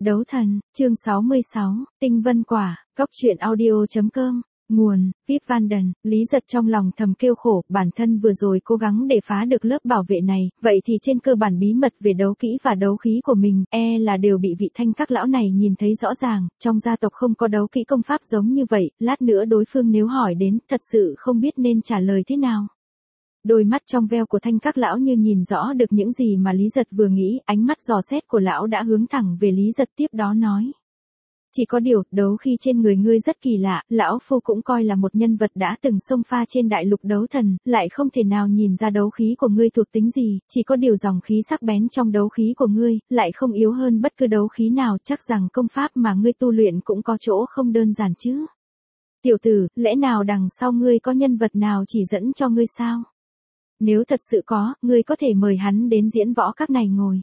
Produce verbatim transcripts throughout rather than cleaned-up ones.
Đấu thần, chương sáu mươi sáu, Tinh Vân Quả, Cốc truyện audio.com, nguồn, vê i pê Vanden, Lý Giật trong lòng thầm kêu khổ, bản thân vừa rồi cố gắng để phá được lớp bảo vệ này, vậy thì trên cơ bản bí mật về đấu kỹ và đấu khí của mình, e là đều bị vị Thanh các lão này nhìn thấy rõ ràng, trong gia tộc không có đấu kỹ công pháp giống như vậy, lát nữa đối phương nếu hỏi đến, thật sự không biết nên trả lời thế nào. Đôi mắt trong veo của Thanh các lão như nhìn rõ được những gì mà Lý Giật vừa nghĩ, ánh mắt dò xét của lão đã hướng thẳng về Lý Giật tiếp đó nói. Chỉ có điều, đấu khi trên người ngươi rất kỳ lạ, lão phu cũng coi là một nhân vật đã từng xông pha trên đại lục đấu thần, lại không thể nào nhìn ra đấu khí của ngươi thuộc tính gì, chỉ có điều dòng khí sắc bén trong đấu khí của ngươi, lại không yếu hơn bất cứ đấu khí nào, chắc rằng công pháp mà ngươi tu luyện cũng có chỗ không đơn giản chứ. Tiểu tử, lẽ nào đằng sau ngươi có nhân vật nào chỉ dẫn cho ngươi sao? Nếu thật sự có, ngươi có thể mời hắn đến diễn võ các này ngồi.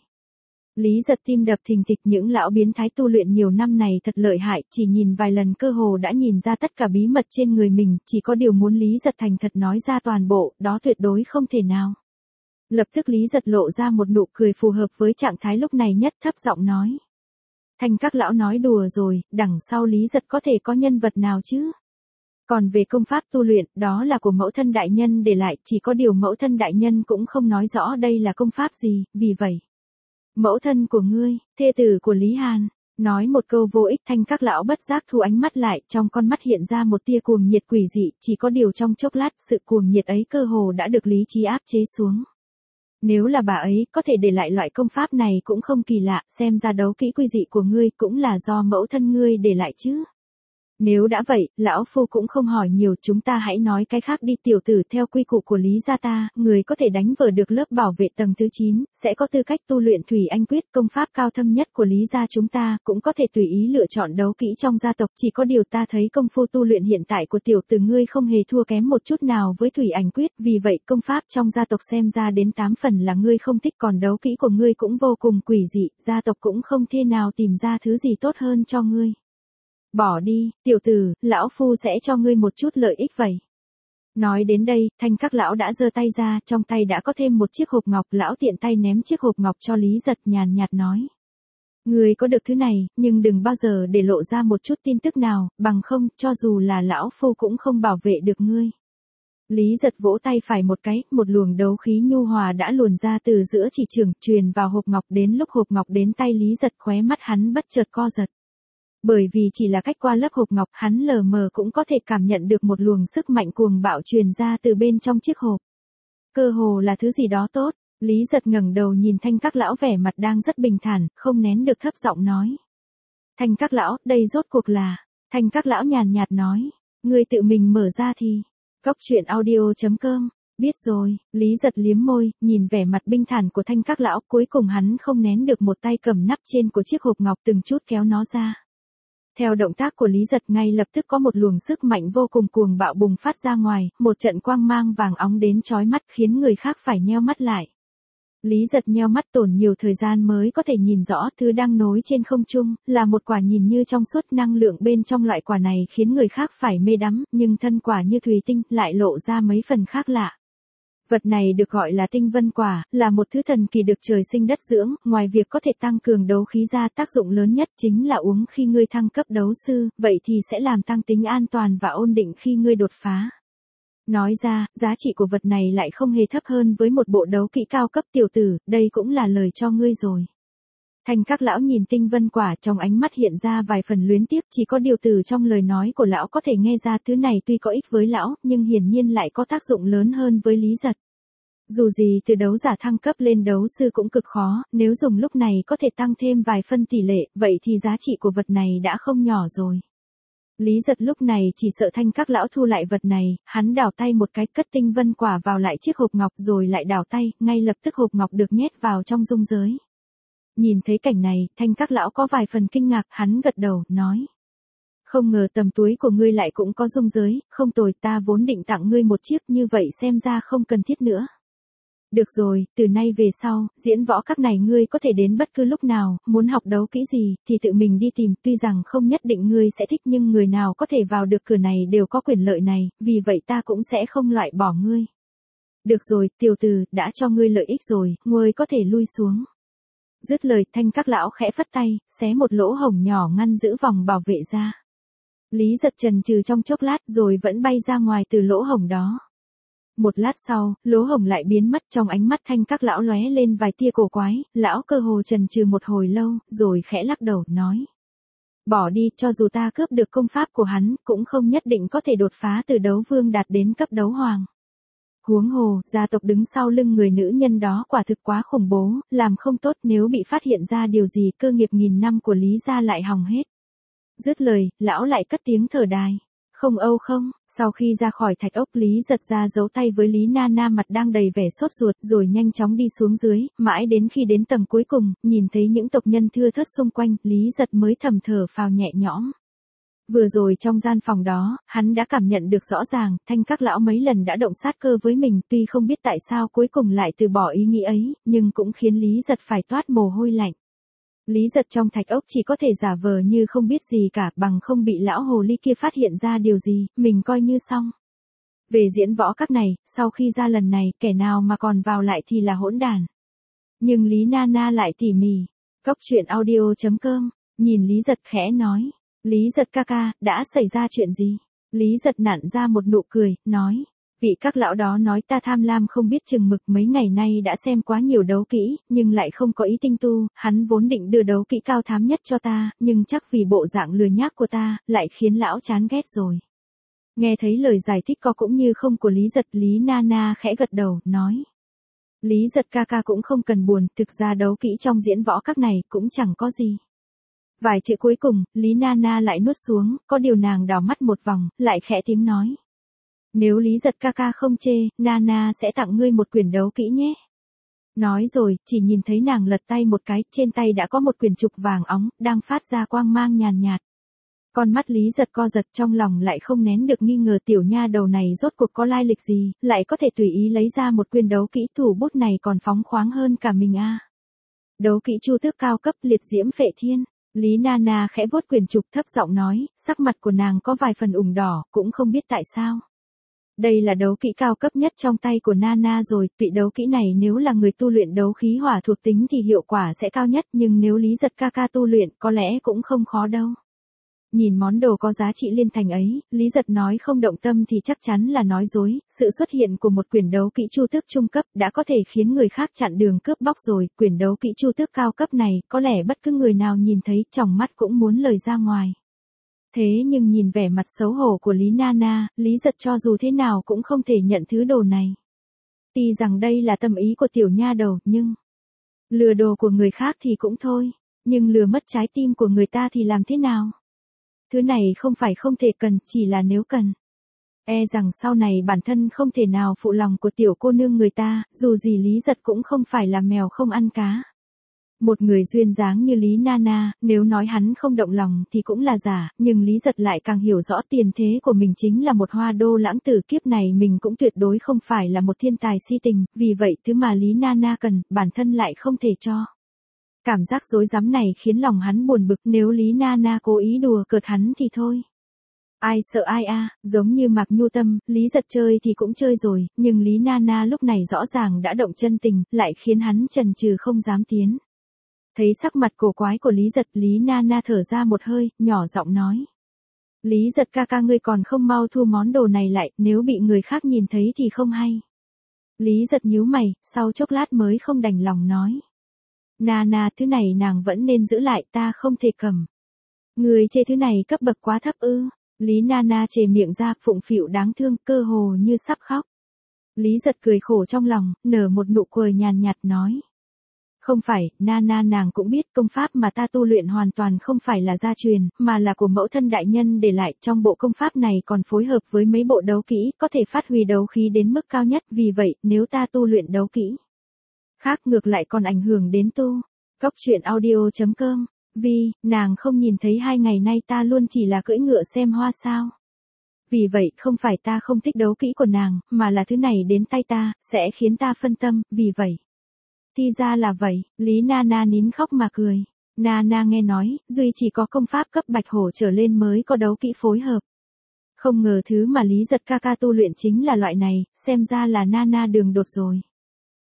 Lý Giật tim đập thình thịch, những lão biến thái tu luyện nhiều năm này thật lợi hại, chỉ nhìn vài lần cơ hồ đã nhìn ra tất cả bí mật trên người mình, chỉ có điều muốn Lý Giật thành thật nói ra toàn bộ, đó tuyệt đối không thể nào. Lập tức Lý Giật lộ ra một nụ cười phù hợp với trạng thái lúc này nhất, thấp giọng nói. Thanh các lão nói đùa rồi, đằng sau Lý Giật có thể có nhân vật nào chứ? Còn về công pháp tu luyện, đó là của mẫu thân đại nhân để lại, chỉ có điều mẫu thân đại nhân cũng không nói rõ đây là công pháp gì, vì vậy. Mẫu thân của ngươi, thê tử của Lý Hàn, nói một câu vô ích, Thanh các lão bất giác thu ánh mắt lại, trong con mắt hiện ra một tia cuồng nhiệt quỷ dị, chỉ có điều trong chốc lát, sự cuồng nhiệt ấy cơ hồ đã được lý trí áp chế xuống. Nếu là bà ấy, có thể để lại loại công pháp này cũng không kỳ lạ, xem ra đấu kỹ quy dị của ngươi cũng là do mẫu thân ngươi để lại chứ. Nếu đã vậy, lão phu cũng không hỏi nhiều, chúng ta hãy nói cái khác đi. Tiểu tử, theo quy củ của Lý gia ta, người có thể đánh vỡ được lớp bảo vệ tầng thứ chín, sẽ có tư cách tu luyện Thủy Anh Quyết, công pháp cao thâm nhất của Lý gia chúng ta, cũng có thể tùy ý lựa chọn đấu kỹ trong gia tộc, chỉ có điều ta thấy công phu tu luyện hiện tại của tiểu tử ngươi không hề thua kém một chút nào với Thủy Anh Quyết, vì vậy công pháp trong gia tộc xem ra đến tám phần là ngươi không thích, còn đấu kỹ của ngươi cũng vô cùng quỷ dị, gia tộc cũng không thể nào tìm ra thứ gì tốt hơn cho ngươi. Bỏ đi, tiểu tử, lão phu sẽ cho ngươi một chút lợi ích vậy. Nói đến đây, Thanh các lão đã giơ tay ra, trong tay đã có thêm một chiếc hộp ngọc, lão tiện tay ném chiếc hộp ngọc cho Lý Giật, nhàn nhạt nói. Ngươi có được thứ này, nhưng đừng bao giờ để lộ ra một chút tin tức nào, bằng không, cho dù là lão phu cũng không bảo vệ được ngươi. Lý Giật vỗ tay phải một cái, một luồng đấu khí nhu hòa đã luồn ra từ giữa chỉ trường, truyền vào hộp ngọc, đến lúc hộp ngọc đến tay Lý Giật, khóe mắt hắn bất chợt co giật. Bởi vì chỉ là cách qua lớp hộp ngọc, hắn lờ mờ cũng có thể cảm nhận được một luồng sức mạnh cuồng bạo truyền ra từ bên trong chiếc hộp. Cơ hồ là thứ gì đó tốt, Lý Giật ngẩng đầu nhìn Thanh các lão vẻ mặt đang rất bình thản, không nén được thấp giọng nói. Thanh các lão, đây rốt cuộc là, Thanh các lão nhàn nhạt nói, ngươi tự mình mở ra thì, Cốc truyện audio.com, biết rồi, Lý Giật liếm môi, nhìn vẻ mặt bình thản của Thanh các lão, cuối cùng hắn không nén được một tay cầm nắp trên của chiếc hộp ngọc từng chút kéo nó ra. Theo động tác của Lý Giật ngay lập tức có một luồng sức mạnh vô cùng cuồng bạo bùng phát ra ngoài, một trận quang mang vàng óng đến chói mắt khiến người khác phải nheo mắt lại. Lý Giật nheo mắt tổn nhiều thời gian mới có thể nhìn rõ thứ đang nối trên không trung, là một quả nhìn như trong suốt, năng lượng bên trong loại quả này khiến người khác phải mê đắm, nhưng thân quả như thủy tinh lại lộ ra mấy phần khác lạ. Vật này được gọi là tinh vân quả, là một thứ thần kỳ được trời sinh đất dưỡng, ngoài việc có thể tăng cường đấu khí ra, tác dụng lớn nhất chính là uống khi ngươi thăng cấp đấu sư, vậy thì sẽ làm tăng tính an toàn và ổn định khi ngươi đột phá. Nói ra, giá trị của vật này lại không hề thấp hơn với một bộ đấu kỹ cao cấp. Tiểu tử, đây cũng là lời cho ngươi rồi. Thanh các lão nhìn tinh vân quả, trong ánh mắt hiện ra vài phần luyến tiếc, chỉ có điều từ trong lời nói của lão có thể nghe ra thứ này tuy có ích với lão, nhưng hiển nhiên lại có tác dụng lớn hơn với Lý Giật. Dù gì từ đấu giả thăng cấp lên đấu sư cũng cực khó, nếu dùng lúc này có thể tăng thêm vài phân tỷ lệ, vậy thì giá trị của vật này đã không nhỏ rồi. Lý Giật lúc này chỉ sợ Thanh các lão thu lại vật này, hắn đảo tay một cái, cất tinh vân quả vào lại chiếc hộp ngọc rồi lại đảo tay, ngay lập tức hộp ngọc được nhét vào trong dung giới. Nhìn thấy cảnh này, Thanh các lão có vài phần kinh ngạc, hắn gật đầu, nói. Không ngờ tầm túi của ngươi lại cũng có dung giới, không tồi, ta vốn định tặng ngươi một chiếc, như vậy xem ra không cần thiết nữa. Được rồi, từ nay về sau, diễn võ các này ngươi có thể đến bất cứ lúc nào, muốn học đấu kỹ gì, thì tự mình đi tìm, tuy rằng không nhất định ngươi sẽ thích nhưng người nào có thể vào được cửa này đều có quyền lợi này, vì vậy ta cũng sẽ không loại bỏ ngươi. Được rồi, tiểu tử, đã cho ngươi lợi ích rồi, ngươi có thể lui xuống. Dứt lời Thanh Các lão khẽ phất tay, xé một lỗ hổng nhỏ ngăn giữ vòng bảo vệ ra. Lý Giật chần chừ trong chốc lát rồi vẫn bay ra ngoài từ lỗ hổng đó. Một lát sau, lỗ hổng lại biến mất, trong ánh mắt Thanh Các lão lóe lên vài tia cổ quái, lão cơ hồ chần chừ một hồi lâu, rồi khẽ lắc đầu, nói. Bỏ đi, cho dù ta cướp được công pháp của hắn, cũng không nhất định có thể đột phá từ đấu vương đạt đến cấp đấu hoàng. Huống hồ, gia tộc đứng sau lưng người nữ nhân đó quả thực quá khủng bố, làm không tốt nếu bị phát hiện ra điều gì cơ nghiệp nghìn năm của Lý gia lại hỏng hết. Dứt lời, lão lại cất tiếng thở dài. Không âu không, sau khi ra khỏi thạch ốc Lý Giật ra giấu tay với Lý Nana mặt đang đầy vẻ sốt ruột rồi nhanh chóng đi xuống dưới, mãi đến khi đến tầng cuối cùng, nhìn thấy những tộc nhân thưa thớt xung quanh, Lý Giật mới thầm thở phào nhẹ nhõm. Vừa rồi trong gian phòng đó, hắn đã cảm nhận được rõ ràng, Thanh Các lão mấy lần đã động sát cơ với mình, tuy không biết tại sao cuối cùng lại từ bỏ ý nghĩ ấy, nhưng cũng khiến Lý Giật phải toát mồ hôi lạnh. Lý Giật trong thạch ốc chỉ có thể giả vờ như không biết gì cả, bằng không bị lão hồ ly kia phát hiện ra điều gì, mình coi như xong. Về diễn võ các này, sau khi ra lần này, kẻ nào mà còn vào lại thì là hỗn đàn. Nhưng Lý Nana lại tỉ mỉ. Cốc truyện audio chấm com, nhìn Lý Giật khẽ nói. Lý Giật ca ca, đã xảy ra chuyện gì? Lý Giật nặn ra một nụ cười, nói. Vị các lão đó nói ta tham lam không biết chừng mực, mấy ngày nay đã xem quá nhiều đấu kỹ, nhưng lại không có ý tinh tu, hắn vốn định đưa đấu kỹ cao thám nhất cho ta, nhưng chắc vì bộ dạng lừa nhác của ta, lại khiến lão chán ghét rồi. Nghe thấy lời giải thích có cũng như không của Lý Giật, Lý Nana khẽ gật đầu, nói. Lý Giật ca ca cũng không cần buồn, thực ra đấu kỹ trong diễn võ các này cũng chẳng có gì. Vài chữ cuối cùng, Lý Nana lại nuốt xuống, có điều nàng đảo mắt một vòng, lại khẽ tiếng nói. Nếu Lý Giật ca ca không chê, Nana sẽ tặng ngươi một quyển đấu kỹ nhé. Nói rồi, chỉ nhìn thấy nàng lật tay một cái, trên tay đã có một quyển trục vàng óng, đang phát ra quang mang nhàn nhạt. Con mắt Lý Giật co giật, trong lòng lại không nén được nghi ngờ tiểu nha đầu này rốt cuộc có lai lịch gì, lại có thể tùy ý lấy ra một quyển đấu kỹ, thủ bút này còn phóng khoáng hơn cả mình a. À. Đấu kỹ chu tước cao cấp liệt diễm phệ thiên. Lý Nana khẽ vuốt quyển trục thấp giọng nói, sắc mặt của nàng có vài phần ửng đỏ, cũng không biết tại sao. Đây là đấu kỹ cao cấp nhất trong tay của Nana rồi, vị đấu kỹ này nếu là người tu luyện đấu khí hỏa thuộc tính thì hiệu quả sẽ cao nhất, nhưng nếu Lý Giật ca ca tu luyện có lẽ cũng không khó đâu. Nhìn món đồ có giá trị liên thành ấy, Lý Giật nói không động tâm thì chắc chắn là nói dối, sự xuất hiện của một quyển đấu kỹ chu tước trung cấp đã có thể khiến người khác chặn đường cướp bóc rồi, quyển đấu kỹ chu tước cao cấp này, có lẽ bất cứ người nào nhìn thấy tròng mắt cũng muốn lời ra ngoài. Thế nhưng nhìn vẻ mặt xấu hổ của Lý Nana, Lý Giật cho dù thế nào cũng không thể nhận thứ đồ này. Tuy rằng đây là tâm ý của tiểu nha đầu, nhưng lừa đồ của người khác thì cũng thôi, nhưng lừa mất trái tim của người ta thì làm thế nào? Thứ này không phải không thể cần, chỉ là nếu cần. E rằng sau này bản thân không thể nào phụ lòng của tiểu cô nương người ta, dù gì Lý Giật cũng không phải là mèo không ăn cá. Một người duyên dáng như Lý Nana, nếu nói hắn không động lòng thì cũng là giả, nhưng Lý Giật lại càng hiểu rõ tiền thế của mình chính là một hoa đô lãng tử, kiếp này mình cũng tuyệt đối không phải là một thiên tài si tình, vì vậy thứ mà Lý Nana cần, bản thân lại không thể cho. Cảm giác rối rắm này khiến lòng hắn buồn bực, nếu Lý Nana cố ý đùa cợt hắn thì thôi. Ai sợ ai a, à, giống như Mạc Nhu Tâm, Lý Giật chơi thì cũng chơi rồi, nhưng Lý Nana lúc này rõ ràng đã động chân tình, lại khiến hắn chần chừ không dám tiến. Thấy sắc mặt cổ quái của Lý Giật, Lý Nana thở ra một hơi, nhỏ giọng nói. Lý Giật ca ca ngươi còn không mau thu món đồ này lại, nếu bị người khác nhìn thấy thì không hay. Lý Giật nhíu mày, sau chốc lát mới không đành lòng nói. Nana, thứ này nàng vẫn nên giữ lại, ta không thể cầm. Người chê thứ này cấp bậc quá thấp ư? Lý Nana chề miệng ra, phụng phịu đáng thương, cơ hồ như sắp khóc. Lý Giật cười khổ trong lòng, nở một nụ cười nhàn nhạt nói. Không phải, Nana nàng cũng biết công pháp mà ta tu luyện hoàn toàn không phải là gia truyền, mà là của mẫu thân đại nhân để lại, trong bộ công pháp này còn phối hợp với mấy bộ đấu kỹ, có thể phát huy đấu khí đến mức cao nhất, vì vậy, nếu ta tu luyện đấu kỹ khác ngược lại còn ảnh hưởng đến tu. Cốc truyện audio chấm com, vì, nàng không nhìn thấy hai ngày nay ta luôn chỉ là cưỡi ngựa xem hoa sao. Vì vậy, không phải ta không thích đấu kỹ của nàng, mà là thứ này đến tay ta, sẽ khiến ta phân tâm, vì vậy. Thì ra là vậy, Lý Nana nín khóc mà cười. Nana nghe nói, duy chỉ có công pháp cấp bạch hổ trở lên mới có đấu kỹ phối hợp. Không ngờ thứ mà Lý Giật ca ca tu luyện chính là loại này, xem ra là Nana đường đột rồi.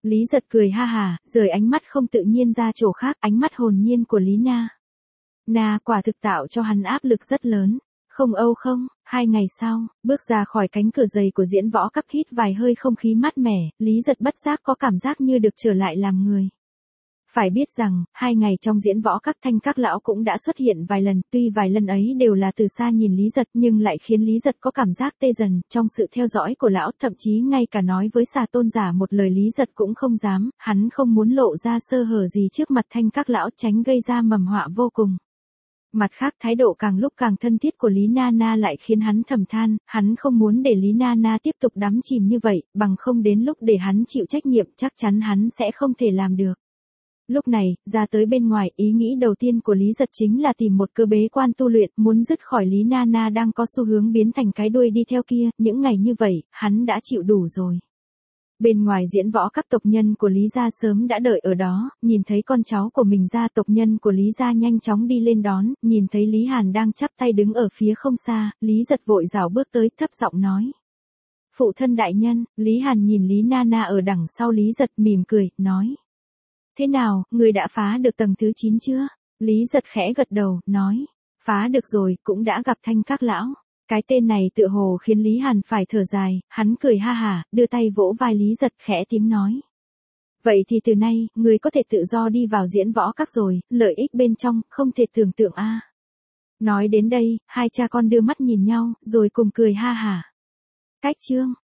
Lý Giật cười ha hà, rời ánh mắt không tự nhiên ra chỗ khác, ánh mắt hồn nhiên của Lý Na. Na quả thực tạo cho hắn áp lực rất lớn. Không âu không, hai ngày sau, bước ra khỏi cánh cửa dày của diễn võ các hít vài hơi không khí mát mẻ, Lý Giật bất giác có cảm giác như được trở lại làm người. Phải biết rằng, hai ngày trong diễn võ các thanh các lão cũng đã xuất hiện vài lần, tuy vài lần ấy đều là từ xa nhìn Lý Giật nhưng lại khiến Lý Giật có cảm giác tê dần, trong sự theo dõi của lão, thậm chí ngay cả nói với xà tôn giả một lời Lý Giật cũng không dám, hắn không muốn lộ ra sơ hở gì trước mặt thanh các lão tránh gây ra mầm họa vô cùng. Mặt khác thái độ càng lúc càng thân thiết của Lý Na Na lại khiến hắn thầm than, hắn không muốn để Lý Na Na tiếp tục đắm chìm như vậy, bằng không đến lúc để hắn chịu trách nhiệm chắc chắn hắn sẽ không thể làm được. Lúc này, ra tới bên ngoài, ý nghĩ đầu tiên của Lý Giật chính là tìm một cơ bế quan tu luyện, muốn dứt khỏi Lý Na Na đang có xu hướng biến thành cái đuôi đi theo kia, những ngày như vậy, hắn đã chịu đủ rồi. Bên ngoài diễn võ các tộc nhân của Lý gia sớm đã đợi ở đó, nhìn thấy con cháu của mình gia tộc nhân của Lý gia nhanh chóng đi lên đón, nhìn thấy Lý Hàn đang chắp tay đứng ở phía không xa, Lý Giật vội rảo bước tới thấp giọng nói. Phụ thân đại nhân, Lý Hàn nhìn Lý Na Na ở đằng sau Lý Giật mỉm cười, nói. Thế nào, người đã phá được tầng thứ chín chưa? Lý Giật khẽ gật đầu, nói. Phá được rồi, cũng đã gặp thanh các lão. Cái tên này tựa hồ khiến Lý Hàn phải thở dài, hắn cười ha hả, đưa tay vỗ vai Lý Giật khẽ tiếng nói. Vậy thì từ nay, người có thể tự do đi vào diễn võ các rồi, lợi ích bên trong, không thể tưởng tượng a. Nói đến đây, hai cha con đưa mắt nhìn nhau, rồi cùng cười ha hả. Cách chương.